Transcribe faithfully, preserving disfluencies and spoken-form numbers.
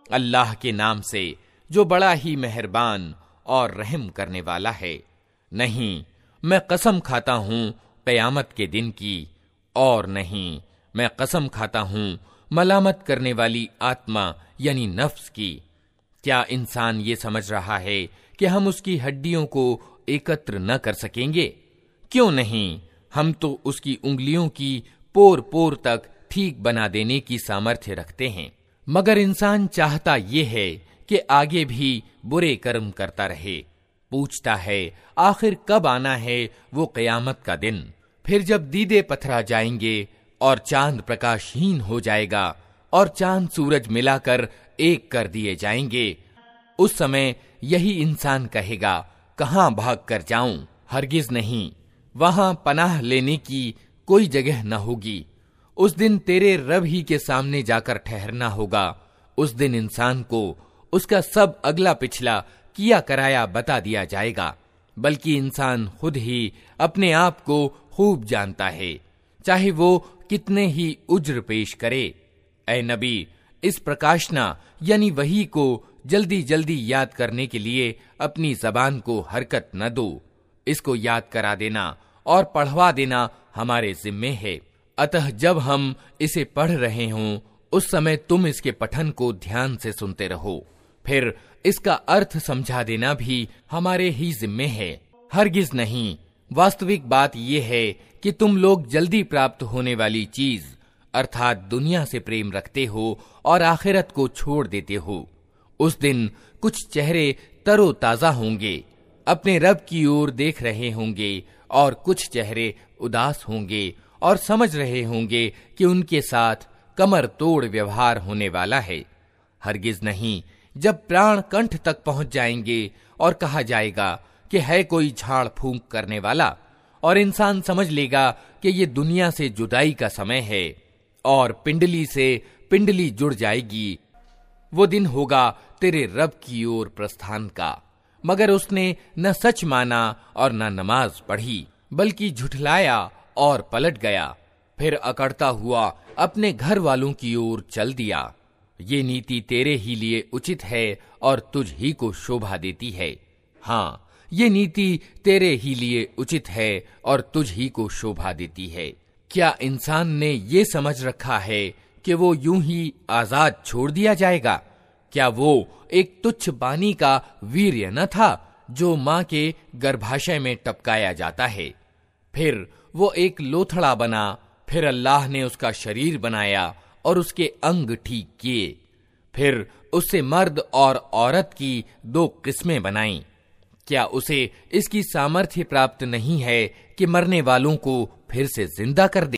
अल्लाह के नाम से जो बड़ा ही मेहरबान और रहम करने वाला है। नहीं, मैं कसम खाता हूँ क़यामत के दिन की, और नहीं, मैं कसम खाता हूँ मलामत करने वाली आत्मा यानी नफ्स की। क्या इंसान ये समझ रहा है कि हम उसकी हड्डियों को एकत्र न कर सकेंगे? क्यों नहीं, हम तो उसकी उंगलियों की पोर पोर तक ठीक बना देने की सामर्थ्य रखते हैं। मगर इंसान चाहता ये है कि आगे भी बुरे कर्म करता रहे। पूछता है आखिर कब आना है वो क़यामत का दिन। फिर जब दीदे पथरा जाएंगे और चांद प्रकाशहीन हो जाएगा और चांद सूरज मिलाकर एक कर दिए जाएंगे, उस समय यही इंसान कहेगा कहां भाग कर जाऊं? हरगिज नहीं, वहां पनाह लेने की कोई जगह न होगी। उस दिन तेरे रब ही के सामने जाकर ठहरना होगा। उस दिन इंसान को उसका सब अगला पिछला किया कराया बता दिया जाएगा, बल्कि इंसान खुद ही अपने आप को खूब जानता है, चाहे वो कितने ही उज्र पेश करे। ऐ नबी, इस प्रकाशना यानी वही को जल्दी जल्दी याद करने के लिए अपनी जबान को हरकत न दो। इसको याद करा देना और पढ़वा देना हमारे जिम्मे है। अतः जब हम इसे पढ़ रहे हों, उस समय तुम इसके पठन को ध्यान से सुनते रहो। फिर इसका अर्थ समझा देना भी हमारे ही जिम्मे है। हरगिज नहीं, वास्तविक बात यह है कि तुम लोग जल्दी प्राप्त होने वाली चीज अर्थात दुनिया से प्रेम रखते हो और आखिरत को छोड़ देते हो। उस दिन कुछ चेहरे तरोताजा होंगे, अपने रब की ओर देख रहे होंगे, और कुछ चेहरे उदास होंगे और समझ रहे होंगे कि उनके साथ कमर तोड़ व्यवहार होने वाला है। हरगिज नहीं, जब प्राण कंठ तक पहुंच जाएंगे और कहा जाएगा कि है कोई झाड़ फूंक करने वाला, और इंसान समझ लेगा कि ये दुनिया से जुदाई का समय है और पिंडली से पिंडली जुड़ जाएगी। वो दिन होगा तेरे रब की ओर प्रस्थान का, मगर उसने न सच माना और न नमाज पढ़ी, बल्कि झुठलाया और पलट गया। फिर अकड़ता हुआ अपने घर वालों की ओर चल दिया। ये नीति तेरे ही लिए उचित है और तुझ ही को शोभा देती है। हाँ, ये नीति तेरे ही लिए उचित है और तुझ ही को शोभा देती है। क्या इंसान ने ये समझ रखा है कि वो यूं ही आजाद छोड़ दिया जाएगा? क्या वो एक तुच्छ बानी का वीर्य न था जो माँ के गर्भाशय में टपकाया जाता है? फिर वो एक लोथड़ा बना, फिर अल्लाह ने उसका शरीर बनाया और उसके अंग ठीक किए, फिर उससे मर्द और औरत की दो किस्में बनाईं। क्या उसे इसकी सामर्थ्य प्राप्त नहीं है कि मरने वालों को फिर से जिंदा कर दे?